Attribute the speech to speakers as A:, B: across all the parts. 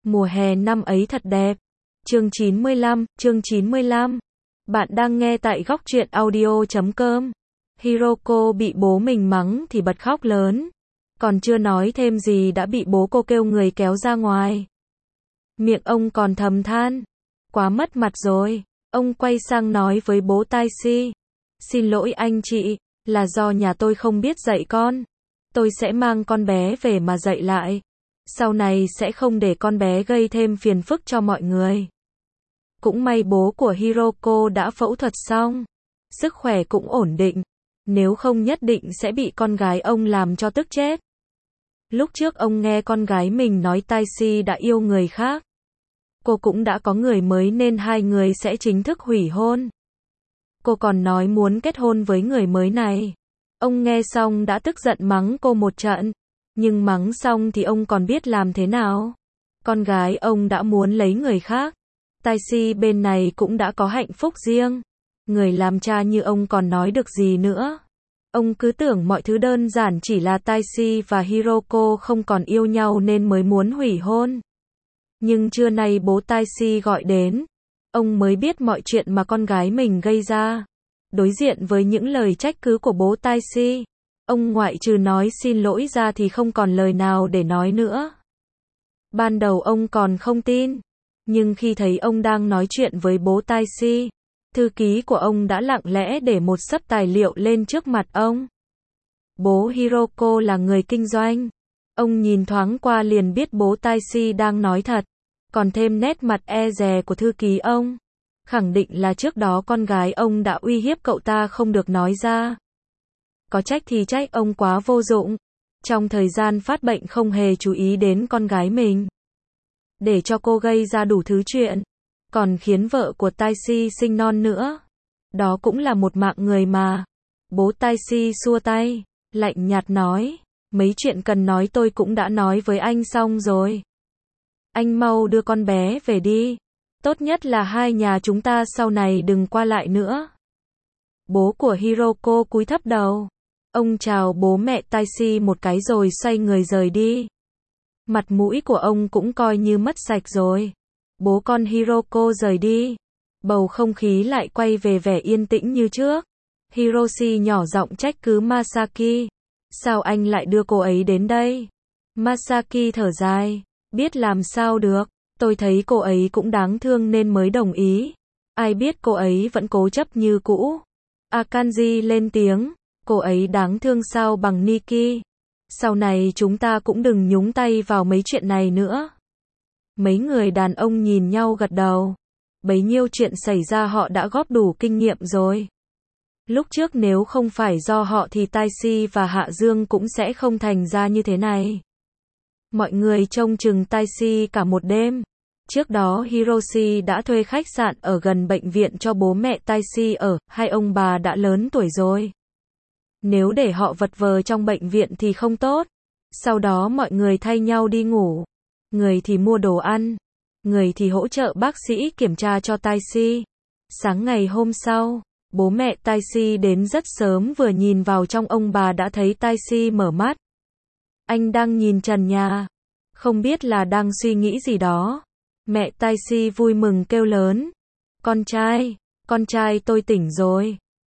A: Mùa hè năm ấy thật đẹp. Chương 95. Bạn đang nghe tại góc truyện audio.com. Hiroko bị bố mình mắng thì bật khóc lớn. Còn chưa nói thêm gì đã bị bố cô kêu người kéo ra ngoài. Miệng ông còn thầm than. Quá mất mặt rồi. Ông quay sang nói với bố Taisi. Xin lỗi anh chị, là do nhà tôi không biết dạy con. Tôi sẽ mang con bé về mà dạy lại. Sau này sẽ không để con bé gây thêm phiền phức cho mọi người. Cũng may bố của Hiroko đã phẫu thuật xong. Sức khỏe cũng ổn định. Nếu không nhất định sẽ bị con gái ông làm cho tức chết. Lúc trước ông nghe con gái mình nói Taisi đã yêu người khác. Cô cũng đã có người mới nên hai người sẽ chính thức hủy hôn. Cô còn nói muốn kết hôn với người mới này. Ông nghe xong đã tức giận mắng cô một trận. Nhưng mắng xong thì ông còn biết làm thế nào. Con gái ông đã muốn lấy người khác. Taisi bên này cũng đã có hạnh phúc riêng. Người làm cha như ông còn nói được gì nữa. Ông cứ tưởng mọi thứ đơn giản chỉ là Taisi và Hiroko không còn yêu nhau nên mới muốn hủy hôn. Nhưng trưa nay bố Taisi gọi đến. Ông mới biết mọi chuyện mà con gái mình gây ra. Đối diện với những lời trách cứ của bố Taisi, ông ngoại trừ nói xin lỗi ra thì không còn lời nào để nói nữa. Ban đầu ông còn không tin. Nhưng khi thấy ông đang nói chuyện với bố Taisi, thư ký của ông đã lặng lẽ để một xấp tài liệu lên trước mặt ông. Bố Hiroko là người kinh doanh. Ông nhìn thoáng qua liền biết bố Taisi đang nói thật. Còn thêm nét mặt e dè của thư ký ông. Khẳng định là trước đó con gái ông đã uy hiếp cậu ta không được nói ra. Có trách thì trách ông quá vô dụng. Trong thời gian phát bệnh không hề chú ý đến con gái mình. Để cho cô gây ra đủ thứ chuyện. Còn khiến vợ của Taisi sinh non nữa. Đó cũng là một mạng người mà. Bố Taisi xua tay, lạnh nhạt nói. Mấy chuyện cần nói tôi cũng đã nói với anh xong rồi. Anh mau đưa con bé về đi. Tốt nhất là hai nhà chúng ta sau này đừng qua lại nữa. Bố của Hiroko cúi thấp đầu. Ông chào bố mẹ Taisi một cái rồi xoay người rời đi. Mặt mũi của ông cũng coi như mất sạch rồi. Bố con Hiroko rời đi. Bầu không khí lại quay về vẻ yên tĩnh như trước. Hiroshi nhỏ giọng trách cứ Masaki. Sao anh lại đưa cô ấy đến đây? Masaki thở dài. Biết làm sao được. Tôi thấy cô ấy cũng đáng thương nên mới đồng ý. Ai biết cô ấy vẫn cố chấp như cũ. Akanji lên tiếng. Cô ấy đáng thương sao bằng Niki. Sau này chúng ta cũng đừng nhúng tay vào mấy chuyện này nữa. Mấy người đàn ông nhìn nhau gật đầu. Bấy nhiêu chuyện xảy ra họ đã góp đủ kinh nghiệm rồi. Lúc trước nếu không phải do họ thì Taisi và Hạ Dương cũng sẽ không thành ra như thế này. Mọi người trông chừng Taisi cả một đêm. Trước đó Hiroshi đã thuê khách sạn ở gần bệnh viện cho bố mẹ Taisi ở, hai ông bà đã lớn tuổi rồi. Nếu để họ vật vờ trong bệnh viện thì không tốt. Sau đó mọi người thay nhau đi ngủ. Người thì mua đồ ăn. Người thì hỗ trợ bác sĩ kiểm tra cho Taisi. Sáng ngày hôm sau, bố mẹ Taisi đến rất sớm vừa nhìn vào trong ông bà đã thấy Taisi mở mắt. Anh đang nhìn trần nhà. Không biết là đang suy nghĩ gì đó. Mẹ Taisi vui mừng kêu lớn. Con trai tôi tỉnh rồi.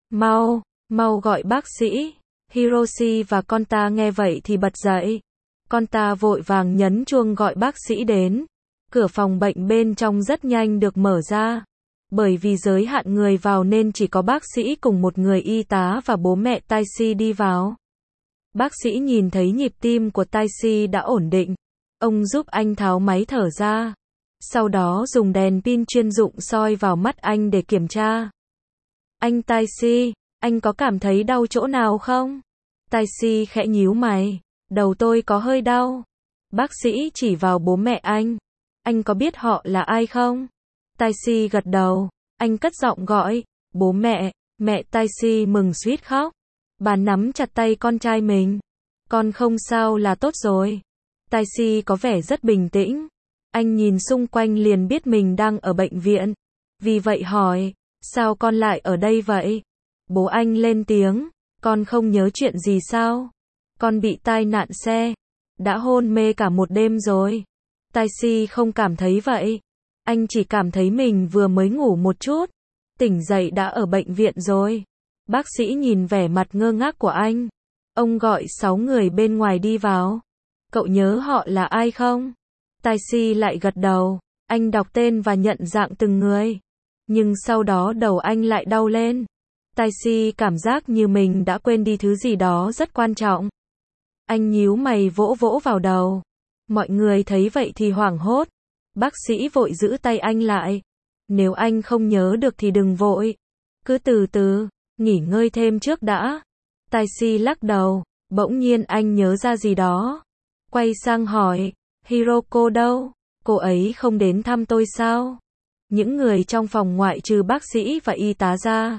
A: Mau gọi bác sĩ. Hiroshi và con ta nghe vậy thì bật dậy. Con ta vội vàng nhấn chuông gọi bác sĩ đến. Cửa phòng bệnh bên trong rất nhanh được mở ra. Bởi vì giới hạn người vào nên chỉ có bác sĩ cùng một người y tá và bố mẹ Taisi đi vào. Bác sĩ nhìn thấy nhịp tim của Taisi đã ổn định. Ông giúp anh tháo máy thở ra. Sau đó dùng đèn pin chuyên dụng soi vào mắt anh để kiểm tra. Anh Taisi, anh có cảm thấy đau chỗ nào không? Taisi khẽ nhíu mày. Đầu tôi có hơi đau. Bác sĩ chỉ vào bố mẹ anh. Anh có biết họ là ai không? Taisi gật đầu. Anh cất giọng gọi. Bố mẹ. Mẹ Taisi mừng suýt khóc. Bà nắm chặt tay con trai mình. Con không sao là tốt rồi. Taisi có vẻ rất bình tĩnh. Anh nhìn xung quanh liền biết mình đang ở bệnh viện. Vì vậy hỏi. Sao con lại ở đây vậy? Bố anh lên tiếng. Con không nhớ chuyện gì sao? Con bị tai nạn xe. Đã hôn mê cả một đêm rồi. Taxi không cảm thấy vậy. Anh chỉ cảm thấy mình vừa mới ngủ một chút. Tỉnh dậy đã ở bệnh viện rồi. Bác sĩ nhìn vẻ mặt ngơ ngác của anh. Ông gọi 6 người bên ngoài đi vào. Cậu nhớ họ là ai không? Taxi lại gật đầu. Anh đọc tên và nhận dạng từng người. Nhưng sau đó đầu anh lại đau lên. Taxi cảm giác như mình đã quên đi thứ gì đó rất quan trọng. Anh nhíu mày vỗ vỗ vào đầu. Mọi người thấy vậy thì hoảng hốt. Bác sĩ vội giữ tay anh lại. Nếu anh không nhớ được thì đừng vội. Cứ từ từ, nghỉ ngơi thêm trước đã. Taxi lắc đầu. Bỗng nhiên anh nhớ ra gì đó. Quay sang hỏi, Hiroko đâu? Cô ấy không đến thăm tôi sao? Những người trong phòng ngoại trừ bác sĩ và y tá ra.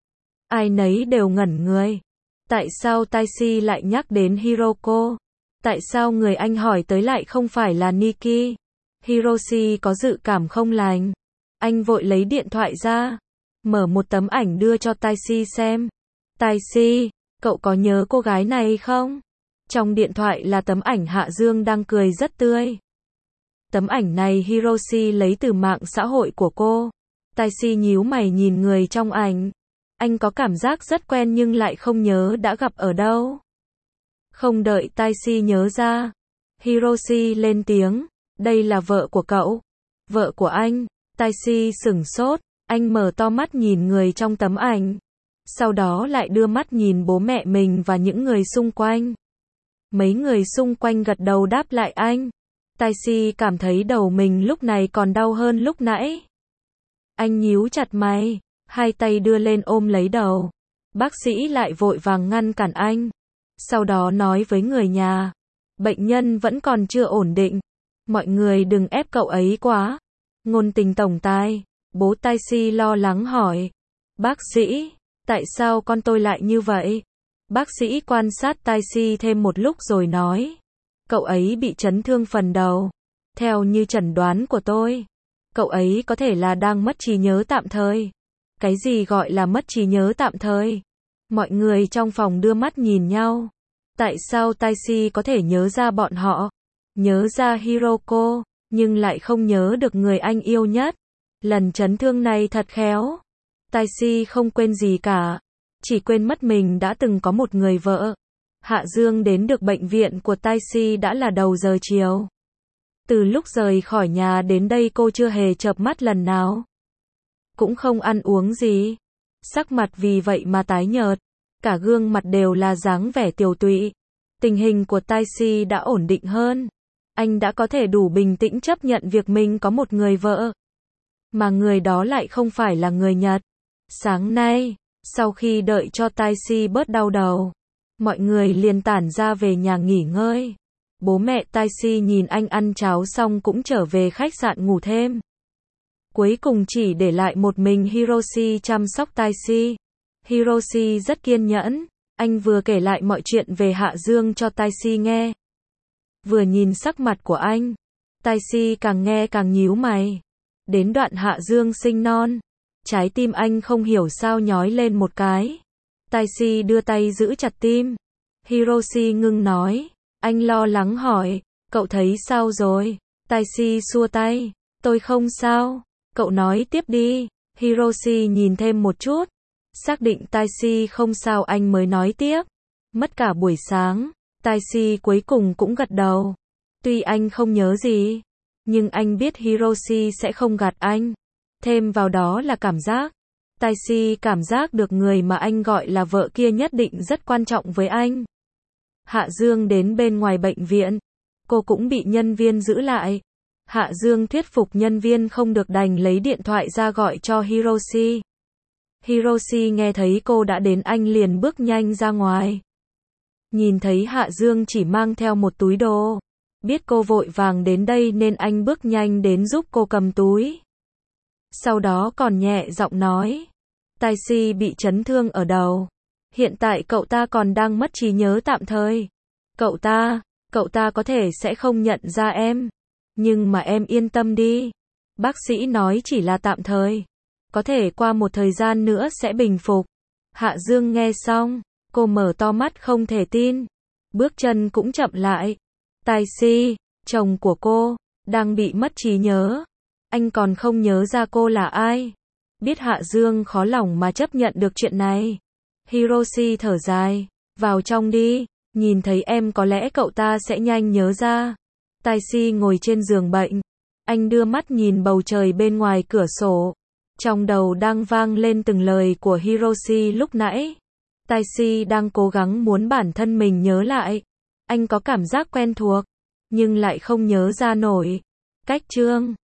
A: Ai nấy đều ngẩn người. Tại sao Taxi lại nhắc đến Hiroko? Tại sao người anh hỏi tới lại không phải là Nikki? Hiroshi có dự cảm không lành. Anh vội lấy điện thoại ra. Mở một tấm ảnh đưa cho Taxi xem. Taxi, cậu có nhớ cô gái này không? Trong điện thoại là tấm ảnh Hạ Dương đang cười rất tươi. Tấm ảnh này Hiroshi lấy từ mạng xã hội của cô. Taxi nhíu mày nhìn người trong ảnh. Anh có cảm giác rất quen nhưng lại không nhớ đã gặp ở đâu. Không đợi Taxi nhớ ra, Hiroshi lên tiếng, đây là vợ của cậu. Vợ của anh. Taxi sửng sốt, anh mở to mắt nhìn người trong tấm ảnh. Sau đó lại đưa mắt nhìn bố mẹ mình và những người xung quanh. Mấy người xung quanh gật đầu đáp lại anh. Taxi cảm thấy đầu mình lúc này còn đau hơn lúc nãy. Anh nhíu chặt mày, hai tay đưa lên ôm lấy đầu. Bác sĩ lại vội vàng ngăn cản anh. Sau đó nói với người nhà, bệnh nhân vẫn còn chưa ổn định. Mọi người đừng ép cậu ấy quá. Ngôn tình tổng tài, bố Taxi lo lắng hỏi. Bác sĩ, tại sao con tôi lại như vậy? Bác sĩ quan sát Taxi thêm một lúc rồi nói. Cậu ấy bị chấn thương phần đầu. Theo như chẩn đoán của tôi, cậu ấy có thể là đang mất trí nhớ tạm thời. Cái gì gọi là mất trí nhớ tạm thời? Mọi người trong phòng đưa mắt nhìn nhau. Tại sao Taxi có thể nhớ ra bọn họ? Nhớ ra Hiroko, nhưng lại không nhớ được người anh yêu nhất. Lần chấn thương này thật khéo. Taxi không quên gì cả. Chỉ quên mất mình đã từng có một người vợ. Hạ Dương đến được bệnh viện của Taxi đã là đầu giờ chiều. Từ lúc rời khỏi nhà đến đây cô chưa hề chợp mắt lần nào. Cũng không ăn uống gì. Sắc mặt vì vậy mà tái nhợt. Cả gương mặt đều là dáng vẻ tiều tụy. Tình hình của Taxi đã ổn định hơn. Anh đã có thể đủ bình tĩnh chấp nhận việc mình có một người vợ. Mà người đó lại không phải là người Nhật. Sáng nay, sau khi đợi cho Taxi bớt đau đầu, mọi người liền tản ra về nhà nghỉ ngơi. Bố mẹ Taxi nhìn anh ăn cháo xong cũng trở về khách sạn ngủ thêm. Cuối cùng chỉ để lại một mình Hiroshi chăm sóc Taxi. Hiroshi rất kiên nhẫn. Anh vừa kể lại mọi chuyện về Hạ Dương cho Taxi nghe. Vừa nhìn sắc mặt của anh, Taxi càng nghe càng nhíu mày. Đến đoạn Hạ Dương sinh non, trái tim anh không hiểu sao nhói lên một cái. Taxi đưa tay giữ chặt tim. Hiroshi ngưng nói. Anh lo lắng hỏi, cậu thấy sao rồi? Taxi xua tay. Tôi không sao. Cậu nói tiếp đi. Hiroshi nhìn thêm một chút. Xác định Taxi không sao anh mới nói tiếp. Mất cả buổi sáng, Taxi cuối cùng cũng gật đầu. Tuy anh không nhớ gì, nhưng anh biết Hiroshi sẽ không gạt anh. Thêm vào đó là cảm giác. Taxi cảm giác được người mà anh gọi là vợ kia nhất định rất quan trọng với anh. Hạ Dương đến bên ngoài bệnh viện. Cô cũng bị nhân viên giữ lại. Hạ Dương thuyết phục nhân viên không được đành lấy điện thoại ra gọi cho Hiroshi. Hiroshi nghe thấy cô đã đến anh liền bước nhanh ra ngoài. Nhìn thấy Hạ Dương chỉ mang theo một túi đồ. Biết cô vội vàng đến đây nên anh bước nhanh đến giúp cô cầm túi. Sau đó còn nhẹ giọng nói. Taxi bị chấn thương ở đầu. Hiện tại cậu ta còn đang mất trí nhớ tạm thời. Cậu ta có thể sẽ không nhận ra em. Nhưng mà em yên tâm đi. Bác sĩ nói chỉ là tạm thời. Có thể qua một thời gian nữa sẽ bình phục. Hạ Dương nghe xong, cô mở to mắt không thể tin. Bước chân cũng chậm lại. Taxi, chồng của cô, Đang bị mất trí nhớ. Anh còn không nhớ ra cô là ai. Biết Hạ Dương khó lòng mà chấp nhận được chuyện này. Hiroshi thở dài. Vào trong đi. Nhìn thấy em có lẽ cậu ta sẽ nhanh nhớ ra. Taishi ngồi trên giường bệnh. Anh đưa mắt nhìn bầu trời bên ngoài cửa sổ. Trong đầu đang vang lên từng lời của Hiroshi lúc nãy. Taishi đang cố gắng muốn bản thân mình nhớ lại. Anh có cảm giác quen thuộc, nhưng lại không nhớ ra nổi. Cách chương